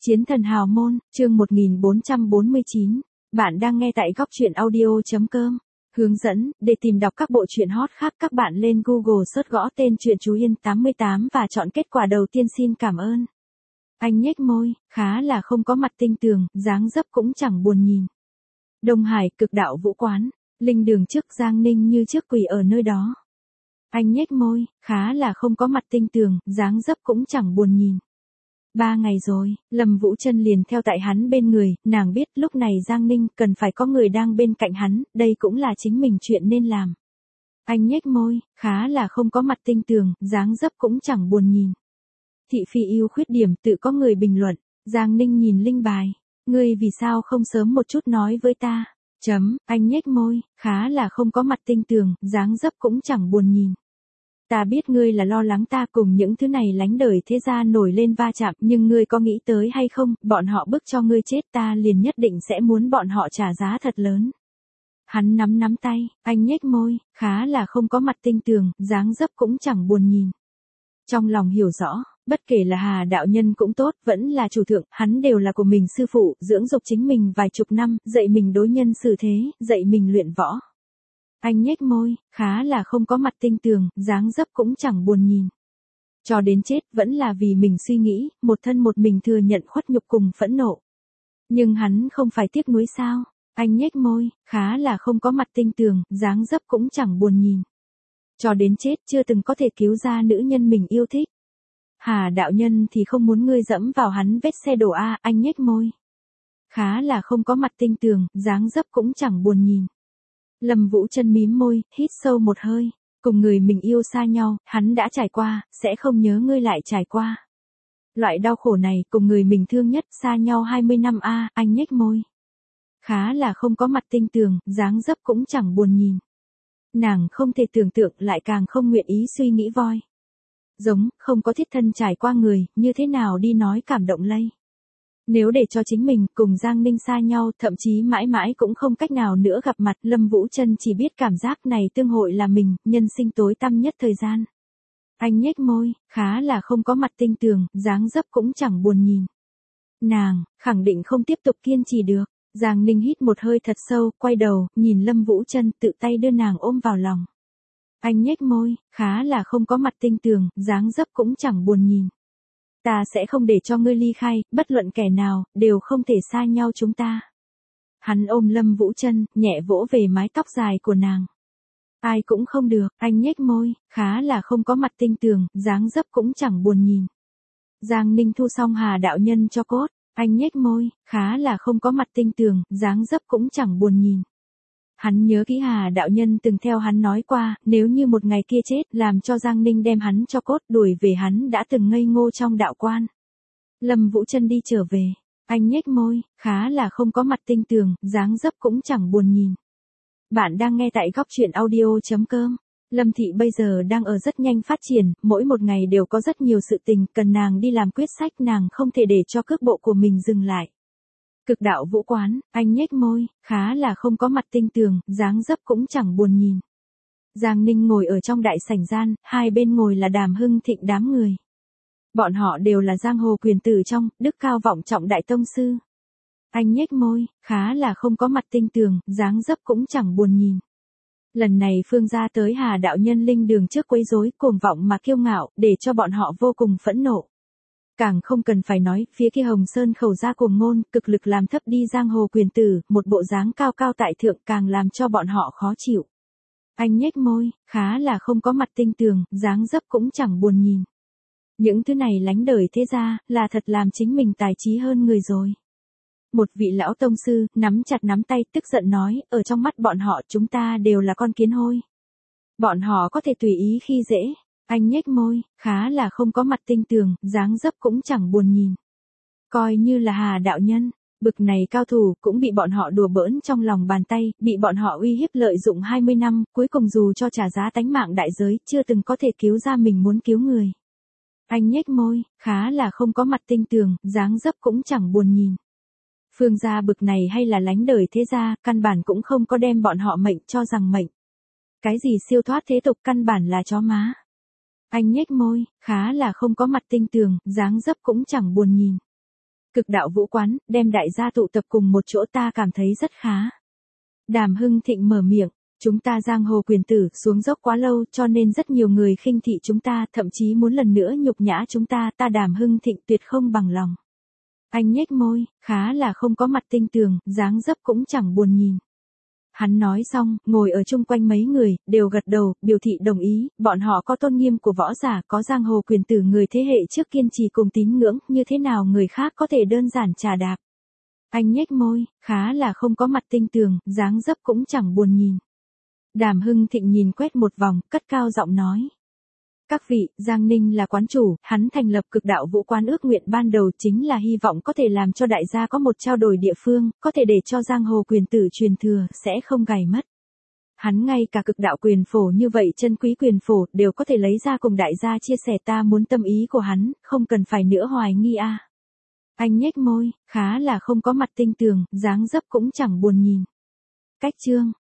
Chiến thần hào môn, chương 1449. Bạn đang nghe tại góc truyện audio.com. Hướng dẫn, để tìm đọc các bộ truyện hot khác các bạn lên Google search gõ tên truyện Chú Yên 88 và chọn kết quả đầu tiên. Xin cảm ơn. Anh nhếch môi, khá là không có mặt tinh tường, dáng dấp cũng chẳng buồn nhìn. Đông Hải, Cực Đạo Vũ Quán, Linh Đường trước Giang Ninh như trước quỳ ở nơi đó. Anh nhếch môi, khá là không có mặt tinh tường, dáng dấp cũng chẳng buồn nhìn. 3 ngày rồi, Lâm Vũ Trân liền theo tại hắn bên người, nàng biết lúc này Giang Ninh cần phải có người đang bên cạnh hắn, đây cũng là chính mình chuyện nên làm. Anh nhếch môi, khá là không có mặt tinh tường, dáng dấp cũng chẳng buồn nhìn. Thị phi yêu khuyết điểm tự có người bình luận, Giang Ninh nhìn linh bài, ngươi vì sao không sớm một chút nói với ta? Anh nhếch môi, khá là không có mặt tinh tường, dáng dấp cũng chẳng buồn nhìn. Ta biết ngươi là lo lắng ta cùng những thứ này lánh đời thế gia nổi lên va chạm, nhưng ngươi có nghĩ tới hay không, bọn họ bức cho ngươi chết ta liền nhất định sẽ muốn bọn họ trả giá thật lớn. Hắn nắm tay, anh nhếch môi, khá là không có mặt tinh tường, dáng dấp cũng chẳng buồn nhìn. Trong lòng hiểu rõ, bất kể là Hà đạo nhân cũng tốt, vẫn là chủ thượng, hắn đều là của mình sư phụ, dưỡng dục chính mình vài chục năm, dạy mình đối nhân xử thế, dạy mình luyện võ. Anh nhếch môi, khá là không có mặt tinh tường, dáng dấp cũng chẳng buồn nhìn. Cho đến chết vẫn là vì mình suy nghĩ, một thân một mình thừa nhận khuất nhục cùng phẫn nộ. Nhưng hắn không phải tiếc nuối sao? Anh nhếch môi, khá là không có mặt tinh tường, dáng dấp cũng chẳng buồn nhìn. Cho đến chết chưa từng có thể cứu ra nữ nhân mình yêu thích. Hà đạo nhân thì không muốn ngươi dẫm vào hắn vết xe đổ a, anh nhếch môi. Khá là không có mặt tinh tường, dáng dấp cũng chẳng buồn nhìn. Lâm Vũ Trân mím môi, hít sâu một hơi, cùng người mình yêu xa nhau, hắn đã trải qua, sẽ không nhớ ngươi lại trải qua. Loại đau khổ này cùng người mình thương nhất xa nhau 20 năm a, anh nhếch môi. Khá là không có mặt tinh tường, dáng dấp cũng chẳng buồn nhìn. Nàng không thể tưởng tượng lại càng không nguyện ý suy nghĩ voi. Giống, không có thiết thân trải qua người, như thế nào đi nói cảm động lây. Nếu để cho chính mình cùng Giang Ninh xa nhau, thậm chí mãi mãi cũng không cách nào nữa gặp mặt, Lâm Vũ Trân chỉ biết cảm giác này tương hội là mình, nhân sinh tối tăm nhất thời gian. Anh nhếch môi, khá là không có mặt tinh tường, dáng dấp cũng chẳng buồn nhìn. Nàng, khẳng định không tiếp tục kiên trì được. Giang Ninh hít một hơi thật sâu, quay đầu, nhìn Lâm Vũ Trân tự tay đưa nàng ôm vào lòng. Anh nhếch môi, khá là không có mặt tinh tường, dáng dấp cũng chẳng buồn nhìn. Ta sẽ không để cho ngươi ly khai, bất luận kẻ nào, đều không thể xa nhau chúng ta. Hắn ôm Lâm Vũ Trân, nhẹ vỗ về mái tóc dài của nàng. Ai cũng không được, anh nhếch môi, khá là không có mặt tinh tường, dáng dấp cũng chẳng buồn nhìn. Giang Ninh thu xong Hà đạo nhân cho cốt, anh nhếch môi, khá là không có mặt tinh tường, dáng dấp cũng chẳng buồn nhìn. Hắn nhớ kỹ Hà đạo nhân từng theo hắn nói qua, nếu như một ngày kia chết, làm cho Giang Ninh đem hắn cho cốt đuổi về hắn đã từng ngây ngô trong đạo quan. Lâm Vũ Trân đi trở về, anh nhếch môi, khá là không có mặt tinh tường, dáng dấp cũng chẳng buồn nhìn. Bạn đang nghe tại góc truyện audio.com. Lâm Thị bây giờ đang ở rất nhanh phát triển, mỗi một ngày đều có rất nhiều sự tình, cần nàng đi làm quyết sách, nàng không thể để cho cước bộ của mình dừng lại. Cực Đạo Vũ Quán, anh nhếch môi, khá là không có mặt tinh tường, dáng dấp cũng chẳng buồn nhìn. Giang Ninh ngồi ở trong đại sảnh gian, hai bên ngồi là Đàm Hưng Thịnh đám người. Bọn họ đều là giang hồ quyền tử trong, đức cao vọng trọng đại tông sư. Anh nhếch môi, khá là không có mặt tinh tường, dáng dấp cũng chẳng buồn nhìn. Lần này Phương gia tới Hà đạo nhân Linh Đường trước quấy rối, cuồng vọng mà kiêu ngạo, để cho bọn họ vô cùng phẫn nộ. Càng không cần phải nói, phía kia Hồng Sơn khẩu gia cuồng ngôn, cực lực làm thấp đi giang hồ quyền tử, một bộ dáng cao cao tại thượng càng làm cho bọn họ khó chịu. Anh nhếch môi, khá là không có mặt tinh tường, dáng dấp cũng chẳng buồn nhìn. Những thứ này lánh đời thế gia, là thật làm chính mình tài trí hơn người rồi. Một vị lão tông sư, nắm chặt nắm tay, tức giận nói, ở trong mắt bọn họ chúng ta đều là con kiến hôi. Bọn họ có thể tùy ý khi dễ. Anh nhếch môi, khá là không có mặt tinh tường, dáng dấp cũng chẳng buồn nhìn. Coi như là Hà đạo nhân, bực này cao thủ cũng bị bọn họ đùa bỡn trong lòng bàn tay, bị bọn họ uy hiếp lợi dụng 20 năm, cuối cùng dù cho trả giá tánh mạng đại giới, chưa từng có thể cứu ra mình muốn cứu người. Anh nhếch môi, khá là không có mặt tinh tường, dáng dấp cũng chẳng buồn nhìn. Phương gia bực này hay là lánh đời thế gia, căn bản cũng không có đem bọn họ mệnh cho rằng mệnh. Cái gì siêu thoát thế tục căn bản là chó má. Anh nhếch môi, khá là không có mặt tinh tường, dáng dấp cũng chẳng buồn nhìn. Cực đạo vũ quán, đem đại gia tụ tập cùng một chỗ ta cảm thấy rất khá. Đàm Hưng Thịnh mở miệng, chúng ta giang hồ quyền tử xuống dốc quá lâu cho nên rất nhiều người khinh thị chúng ta, thậm chí muốn lần nữa nhục nhã chúng ta, ta Đàm Hưng Thịnh tuyệt không bằng lòng. Anh nhếch môi, khá là không có mặt tinh tường, dáng dấp cũng chẳng buồn nhìn. Hắn nói xong, ngồi ở chung quanh mấy người, đều gật đầu, biểu thị đồng ý, bọn họ có tôn nghiêm của võ giả, có giang hồ quyền tử người thế hệ trước kiên trì cùng tín ngưỡng, như thế nào người khác có thể đơn giản trà đạp. Anh nhếch môi, khá là không có mặt tinh tường, dáng dấp cũng chẳng buồn nhìn. Đàm Hưng Thịnh nhìn quét một vòng, cất cao giọng nói. Các vị, Giang Ninh là quán chủ, hắn thành lập cực đạo vũ quán ước nguyện ban đầu chính là hy vọng có thể làm cho đại gia có một trao đổi địa phương, có thể để cho giang hồ quyền tử truyền thừa, sẽ không gầy mất. Hắn ngay cả cực đạo quyền phổ như vậy chân quý quyền phổ đều có thể lấy ra cùng đại gia chia sẻ, ta muốn tâm ý của hắn, không cần phải nữa hoài nghi a. Anh nhếch môi, khá là không có mặt tinh tường, dáng dấp cũng chẳng buồn nhìn. Cách chương